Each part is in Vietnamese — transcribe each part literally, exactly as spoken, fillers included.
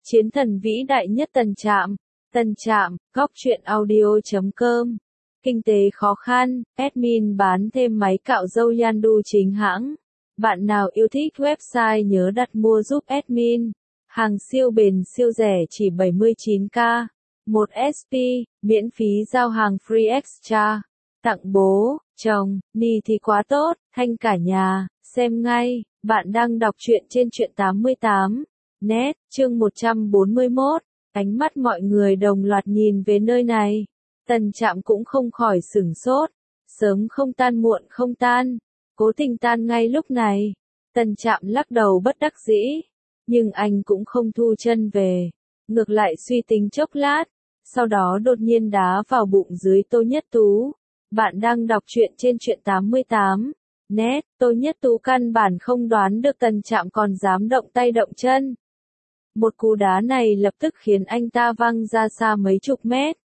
Chiến thần vĩ đại nhất Tần Trạm. Tần Trạm, góc truyện audio chấm com. Kinh tế khó khăn, admin bán thêm máy cạo râu Yandu chính hãng. Bạn nào yêu thích website nhớ đặt mua giúp admin. Hàng siêu bền siêu rẻ chỉ bảy mươi chín k. một ét pê, miễn phí giao hàng free extra. Tặng bố, chồng, ni thì quá tốt, thanh cả nhà, xem ngay. Bạn đang đọc truyện trên truyện tám mươi tám. Net, chương một trăm bốn mươi mốt. Ánh mắt mọi người đồng loạt nhìn về nơi này. Tần Trạm cũng không khỏi sửng sốt. Sớm không tan muộn không tan. Cố tình tan ngay lúc này. Tần Trạm lắc đầu bất đắc dĩ. Nhưng anh cũng không thu chân về. Ngược lại suy tính chốc lát. Sau đó đột nhiên đá vào bụng dưới Tô Nhất Tú. Bạn đang đọc truyện trên truyện tám mươi tám. Net, Tô Nhất Tú căn bản không đoán được Tần Trạm còn dám động tay động chân. Một cú đá này lập tức khiến anh ta văng ra xa mấy chục mét.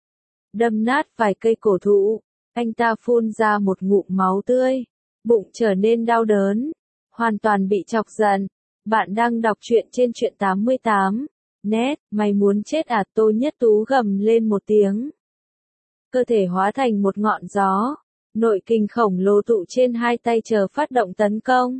Đâm nát vài cây cổ thụ, anh ta phun ra một ngụm máu tươi, bụng trở nên đau đớn, hoàn toàn bị chọc giận. Bạn đang đọc truyện trên truyện tám mươi tám. Net, mày muốn chết à? Tô Nhất Tú gầm lên một tiếng. Cơ thể hóa thành một ngọn gió, nội kình khổng lồ tụ trên hai tay chờ phát động tấn công.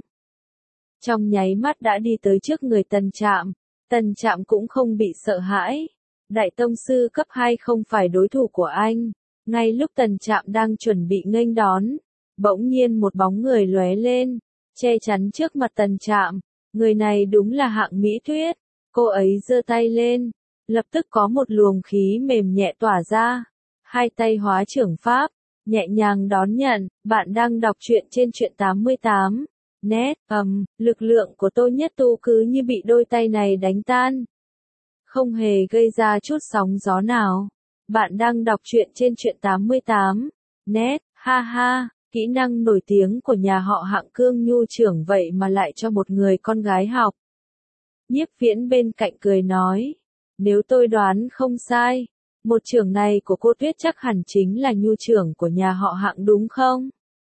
Trong nháy mắt đã đi tới trước người Tần Trạm. Tần Trạm cũng không bị sợ hãi. Đại tông sư cấp hai không phải đối thủ của anh. Ngay lúc Tần Trạm đang chuẩn bị nghênh đón, bỗng nhiên một bóng người lóe lên, che chắn trước mặt Tần Trạm. Người này đúng là Hạng Mỹ Tuyết. Cô ấy giơ tay lên, lập tức có một luồng khí mềm nhẹ tỏa ra. Hai tay hóa trưởng pháp, nhẹ nhàng đón nhận. Bạn đang đọc truyện trên truyện tám mươi tám. Net, ầm, um, lực lượng của Tô Nhất Tú cứ như bị đôi tay này đánh tan. Không hề gây ra chút sóng gió nào. Bạn đang đọc truyện trên truyện tám mươi tám. Net, ha ha, kỹ năng nổi tiếng của nhà họ Hạng Cương Nhu trưởng vậy mà lại cho một người con gái học. Nhiếp Viễn bên cạnh cười nói. Nếu tôi đoán không sai, một trưởng này của cô Tuyết chắc hẳn chính là Nhu trưởng của nhà họ Hạng đúng không?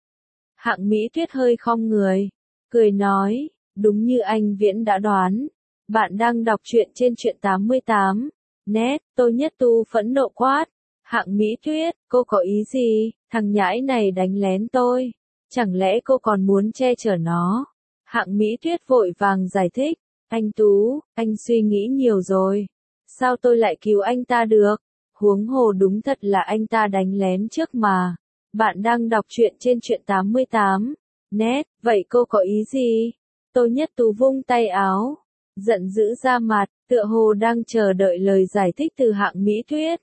Hạng Mỹ Tuyết hơi khom người, cười nói, đúng như anh Viễn đã đoán. Bạn đang đọc truyện trên truyện tám mươi tám. Net, Tô Nhất Tú phẫn nộ quát. Hạng Mỹ Tuyết, cô có ý gì? Thằng nhãi này đánh lén tôi. Chẳng lẽ cô còn muốn che chở nó? Hạng Mỹ Tuyết vội vàng giải thích. Anh Tú, anh suy nghĩ nhiều rồi. Sao tôi lại cứu anh ta được? Huống hồ đúng thật là anh ta đánh lén trước mà. Bạn đang đọc truyện trên truyện tám mươi tám. Net, vậy cô có ý gì? Tô Nhất Tú vung tay áo, giận dữ ra mặt, tựa hồ đang chờ đợi lời giải thích từ Hạng Mỹ Tuyết.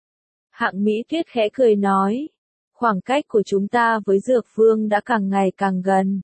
Hạng Mỹ Tuyết khẽ cười nói, khoảng cách của chúng ta với Dược Vương đã càng ngày càng gần.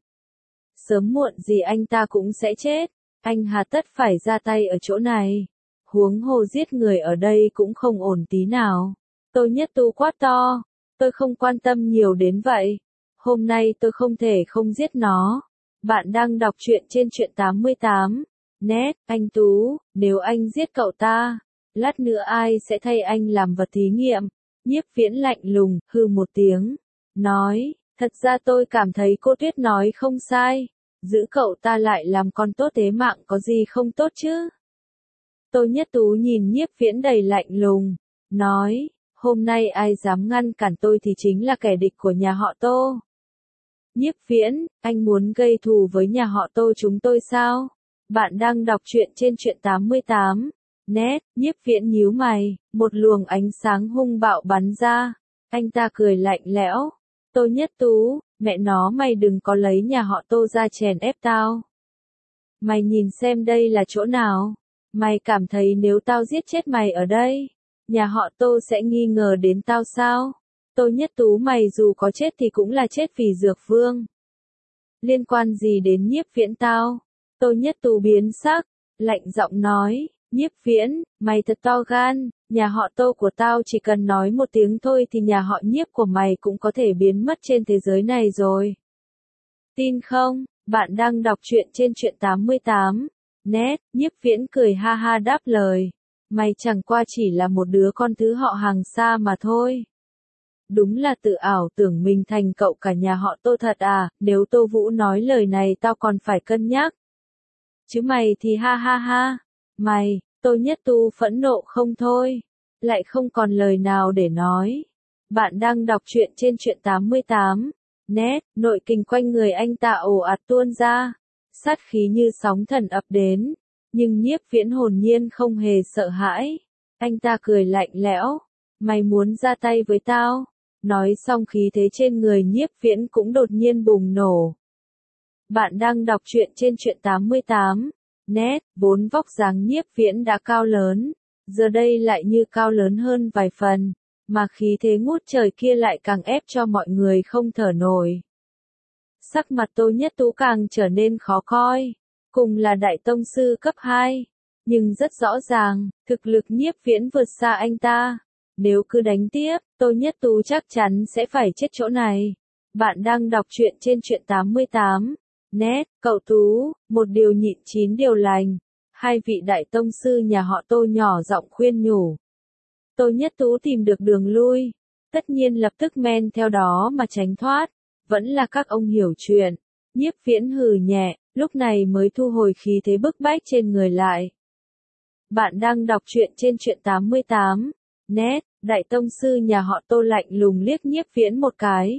Sớm muộn gì anh ta cũng sẽ chết, anh hà tất phải ra tay ở chỗ này. Huống hồ giết người ở đây cũng không ổn tí nào. Tô Nhất Tú quát to, tôi không quan tâm nhiều đến vậy. Hôm nay tôi không thể không giết nó. Bạn đang đọc truyện trên truyện tám mươi tám. Net, anh Tú, nếu anh giết cậu ta, lát nữa ai sẽ thay anh làm vật thí nghiệm? Nhiếp Viễn lạnh lùng, hừ một tiếng, nói, thật ra tôi cảm thấy cô Tuyết nói không sai. Giữ cậu ta lại làm con tốt thế mạng có gì không tốt chứ? Tô Nhất Tú nhìn Nhiếp Viễn đầy lạnh lùng, nói, hôm nay ai dám ngăn cản tôi thì chính là kẻ địch của nhà họ Tô. Nhiếp Viễn, anh muốn gây thù với nhà họ Tô chúng tôi sao? Bạn đang đọc truyện trên truyện tám mươi tám. Net, Nhiếp Viễn nhíu mày, một luồng ánh sáng hung bạo bắn ra. Anh ta cười lạnh lẽo. Tô Nhất Tú, mẹ nó mày đừng có lấy nhà họ Tô ra chèn ép tao. Mày nhìn xem đây là chỗ nào? Mày cảm thấy nếu tao giết chết mày ở đây, nhà họ Tô sẽ nghi ngờ đến tao sao? Tô Nhất Tú mày dù có chết thì cũng là chết vì Dược Vương. Liên quan gì đến Nhiếp Viễn tao? Tô Nhất Tú biến sắc, lạnh giọng nói, Nhiếp Viễn, mày thật to gan, nhà họ Tô của tao chỉ cần nói một tiếng thôi thì nhà họ Nhiếp của mày cũng có thể biến mất trên thế giới này rồi. Tin không? Bạn đang đọc truyện trên truyện tám mươi tám. Net, Nhiếp Viễn cười ha ha đáp lời, mày chẳng qua chỉ là một đứa con thứ họ hàng xa mà thôi. Đúng là tự ảo tưởng mình thành cậu cả nhà họ Tô thật à, nếu Tô Vũ nói lời này tao còn phải cân nhắc. Chứ mày thì ha ha ha, mày, Tô Nhất Tu phẫn nộ không thôi, lại không còn lời nào để nói. Bạn đang đọc truyện trên truyện tám mươi tám. Net, nội kình quanh người anh ta ồ ạt tuôn ra, sát khí như sóng thần ập đến, nhưng Nhiếp Viễn hồn nhiên không hề sợ hãi. Anh ta cười lạnh lẽo, mày muốn ra tay với tao? Nói xong khí thế trên người Nhiếp Viễn cũng đột nhiên bùng nổ. Bạn đang đọc truyện trên truyện tám mươi tám. Net, vốn vóc dáng Nhiếp Viễn đã cao lớn, giờ đây lại như cao lớn hơn vài phần, mà khí thế ngút trời kia lại càng ép cho mọi người không thở nổi. Sắc mặt Tô Nhất Tú càng trở nên khó coi, cùng là đại tông sư cấp hai, nhưng rất rõ ràng, thực lực Nhiếp Viễn vượt xa anh ta. Nếu cứ đánh tiếp, Tô Nhất Tú chắc chắn sẽ phải chết chỗ này. Bạn đang đọc truyện trên truyện tám mươi tám. Net, cậu Tú, một điều nhịn chín điều lành. Hai vị đại tông sư nhà họ Tô nhỏ giọng khuyên nhủ. Tô Nhất Tú tìm được đường lui, tất nhiên lập tức men theo đó mà tránh thoát. Vẫn là các ông hiểu chuyện. Nhiếp Viễn hừ nhẹ, lúc này mới thu hồi khí thế bức bách trên người lại. Bạn đang đọc truyện trên truyện tám mươi tám. Net, đại tông sư nhà họ Tô lạnh lùng liếc Nhiếp Viễn một cái.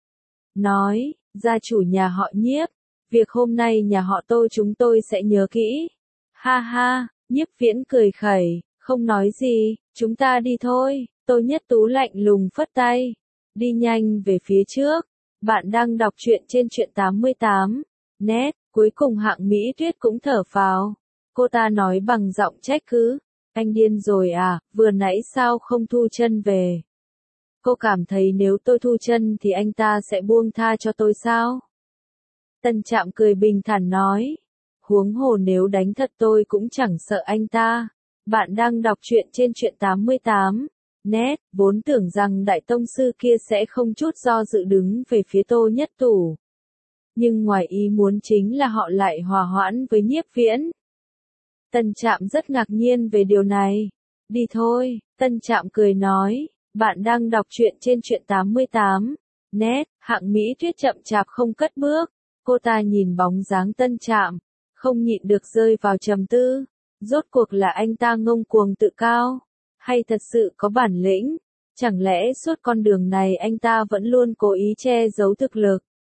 Nói, gia chủ nhà họ Nhiếp, việc hôm nay nhà họ Tô chúng tôi sẽ nhớ kỹ. Ha ha, Nhiếp Viễn cười khẩy, không nói gì, chúng ta đi thôi. Tô Nhất Tú lạnh lùng phất tay, đi nhanh về phía trước. Bạn đang đọc truyện trên truyện tám mươi tám. Net, cuối cùng Hạng Mỹ Tuyết cũng thở phào. Cô ta nói bằng giọng trách cứ. Anh điên rồi à, vừa nãy sao không thu chân về? Cô cảm thấy nếu tôi thu chân thì anh ta sẽ buông tha cho tôi sao? Tân Trạm cười bình thản nói. Huống hồ nếu đánh thật tôi cũng chẳng sợ anh ta. Bạn đang đọc truyện trên truyện tám mươi tám. Net, vốn tưởng rằng đại tông sư kia sẽ không chút do dự đứng về phía Tô Nhất Tú. Nhưng ngoài ý muốn chính là họ lại hòa hoãn với Nhiếp Viễn. Tân Trạm rất ngạc nhiên về điều này. Đi thôi, Tân Trạm cười nói. Bạn đang đọc truyện trên truyện tám mươi tám. Net, Hạng Mỹ Tuyết chậm chạp không cất bước. Cô ta nhìn bóng dáng Tân Trạm, không nhịn được rơi vào trầm tư. Rốt cuộc là anh ta ngông cuồng tự cao, hay thật sự có bản lĩnh? Chẳng lẽ suốt con đường này anh ta vẫn luôn cố ý che giấu thực lực?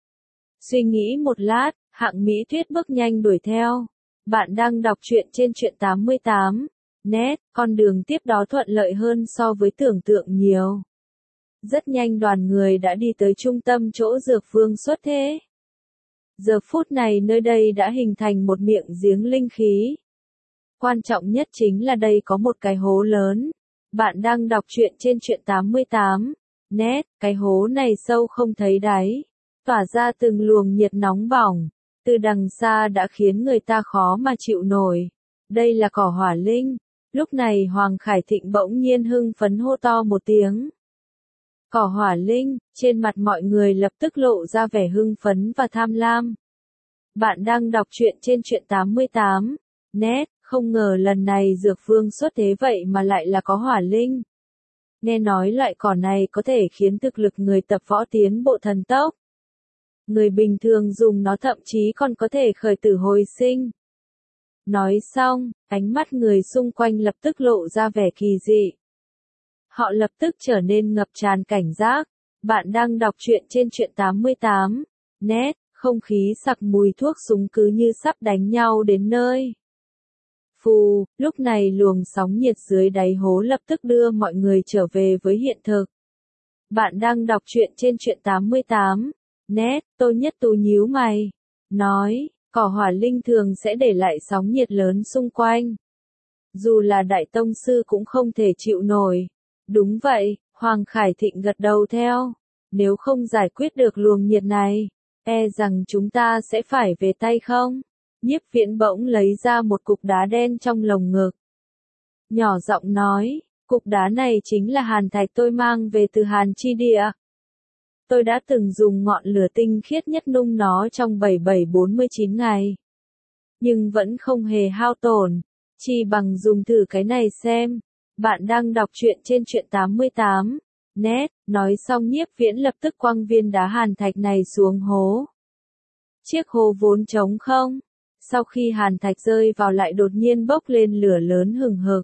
Suy nghĩ một lát, Hạng Mỹ Tuyết bước nhanh đuổi theo. Bạn đang đọc truyện trên truyện tám mươi tám. Net, con đường tiếp đó thuận lợi hơn so với tưởng tượng nhiều. Rất nhanh đoàn người đã đi tới trung tâm chỗ Dược Vương xuất thế. Giờ phút này nơi đây đã hình thành một miệng giếng linh khí. Quan trọng nhất chính là đây có một cái hố lớn. Bạn đang đọc truyện trên truyện tám mươi tám. Net, cái hố này sâu không thấy đáy, tỏa ra từng luồng nhiệt nóng bỏng, từ đằng xa đã khiến người ta khó mà chịu nổi. Đây là cỏ hỏa linh. Lúc này Hoàng Khải Thịnh bỗng nhiên hưng phấn hô to một tiếng. Cỏ hỏa linh, trên mặt mọi người lập tức lộ ra vẻ hưng phấn và tham lam. Bạn đang đọc truyện trên truyện tám mươi tám. Net, không ngờ lần này Dược Vương xuất thế vậy mà lại là có hỏa linh. Nghe nói loại cỏ này có thể khiến thực lực người tập võ tiến bộ thần tốc. Người bình thường dùng nó thậm chí còn có thể khởi tử hồi sinh. Nói xong, ánh mắt người xung quanh lập tức lộ ra vẻ kỳ dị. Họ lập tức trở nên ngập tràn cảnh giác. Bạn đang đọc truyện trên truyện tám mươi tám. Net, không khí sặc mùi thuốc súng cứ như sắp đánh nhau đến nơi. Phù, lúc này luồng sóng nhiệt dưới đáy hố lập tức đưa mọi người trở về với hiện thực. Bạn đang đọc truyện trên truyện tám mươi tám. Net, Tô Nhất Tú nhíu mày. Nói, cỏ hỏa linh thường sẽ để lại sóng nhiệt lớn xung quanh. Dù là đại tông sư cũng không thể chịu nổi. Đúng vậy, Hoàng Khải Thịnh gật đầu theo. Nếu không giải quyết được luồng nhiệt này, e rằng chúng ta sẽ phải về tay không? Nhiếp Viễn bỗng lấy ra một cục đá đen trong lồng ngực. Nhỏ giọng nói, cục đá này chính là hàn thạch tôi mang về từ Hàn Chi Địa. Tôi đã từng dùng ngọn lửa tinh khiết nhất nung nó trong bảy bảy bốn mươi chín ngày. Nhưng vẫn không hề hao tổn, chỉ bằng dùng thử cái này xem. Bạn đang đọc truyện trên truyện tám mươi tám. Net, nói xong Nhiếp Viễn lập tức quăng viên đá hàn thạch này xuống hố. Chiếc hố vốn trống không, Sau khi hàn thạch rơi vào lại đột nhiên bốc lên lửa lớn hừng hực.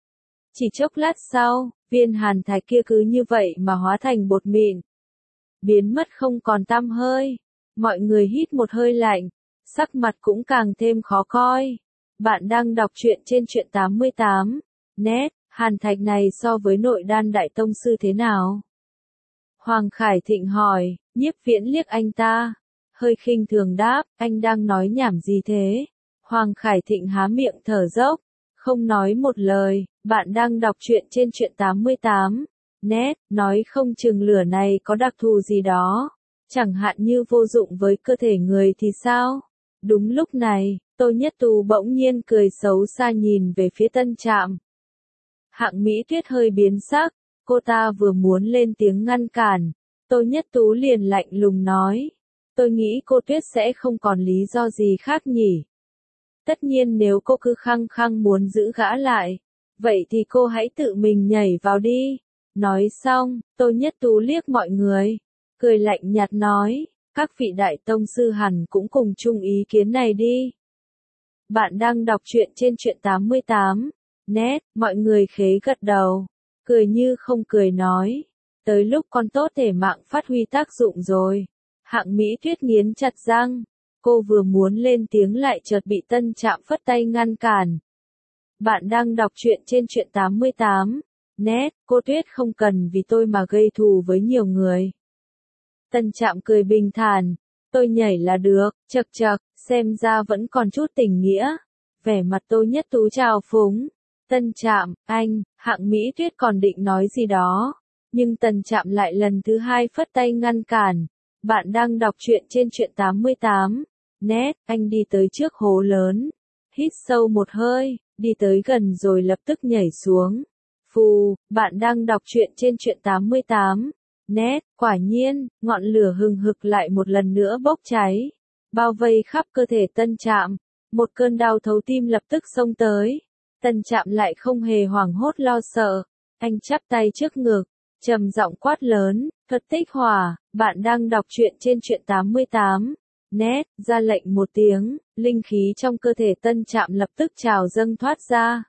Chỉ chốc lát sau, viên hàn thạch kia cứ như vậy mà hóa thành bột mịn. Biến mất không còn tăm hơi. Mọi người hít một hơi lạnh, sắc mặt cũng càng thêm khó coi. Bạn đang đọc truyện trên truyện tám mươi tám. Net, hàn thạch này so với nội đan đại tông sư thế nào? Hoàng Khải Thịnh hỏi, Nhiếp Viễn liếc anh ta. Hơi khinh thường đáp, anh đang nói nhảm gì thế? Hoàng Khải Thịnh há miệng thở dốc, không nói một lời. Bạn đang đọc truyện trên truyện tám mươi tám. Net, nói không chừng lửa này có đặc thù gì đó. Chẳng hạn như vô dụng với cơ thể người thì sao? Đúng lúc này, Tô Nhất Tú bỗng nhiên cười xấu xa nhìn về phía Tân Trạm. Hạng Mỹ Tuyết hơi biến sắc, cô ta vừa muốn lên tiếng ngăn cản. Tô Nhất Tú liền lạnh lùng nói. Tôi nghĩ cô Tuyết sẽ không còn lý do gì khác nhỉ. Tất nhiên nếu cô cứ khăng khăng muốn giữ gã lại, vậy thì cô hãy tự mình nhảy vào đi. Nói xong, Tô Nhất Tú liếc mọi người, cười lạnh nhạt nói, các vị đại tông sư hẳn cũng cùng chung ý kiến này đi. Bạn đang đọc truyện trên truyện tám mươi tám. Net, mọi người khế gật đầu, cười như không cười nói. Tới lúc con tốt thể mạng phát huy tác dụng rồi. Hạng Mỹ Tuyết nghiến chặt răng. Cô vừa muốn lên tiếng lại chợt bị Tân Trạm phất tay ngăn cản. Bạn đang đọc truyện trên truyện tám mươi tám. Net, cô Tuyết không cần vì tôi mà gây thù với nhiều người. Tân Trạm cười bình thản. Tôi nhảy là được, chậc chậc, xem ra vẫn còn chút tình nghĩa. Vẻ mặt Tô Nhất Tú trào phúng. Tân Trạm, anh, Hạng Mỹ Tuyết còn định nói gì đó. Nhưng Tân Trạm lại lần thứ hai phất tay ngăn cản. Bạn đang đọc truyện trên truyện tám mươi tám. Net, anh đi tới trước hố lớn. Hít sâu một hơi, đi tới gần rồi lập tức nhảy xuống. Phù, bạn đang đọc truyện trên truyện tám mươi tám. Net, quả nhiên, ngọn lửa hừng hực lại một lần nữa bốc cháy. Bao vây khắp cơ thể Tân Trạm. Một cơn đau thấu tim lập tức xông tới. Tân Trạm lại không hề hoảng hốt lo sợ. Anh chắp tay trước ngực, trầm giọng quát lớn, thuật tích hỏa, bạn đang đọc truyện trên truyện tám mươi tám. Net, ra lệnh một tiếng, linh khí trong cơ thể Tân Trạm lập tức trào dâng thoát ra.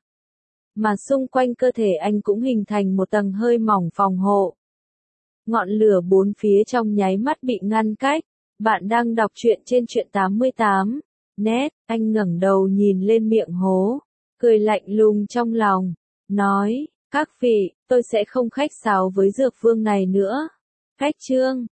Mà xung quanh cơ thể anh cũng hình thành một tầng hơi mỏng phòng hộ. Ngọn lửa bốn phía trong nháy mắt bị ngăn cách. Bạn đang đọc truyện trên truyện tám mươi tám. Net, anh ngẩng đầu nhìn lên miệng hố, cười lạnh lùng trong lòng, nói, các vị, tôi sẽ không khách sáo với dược vương này nữa. Cách chương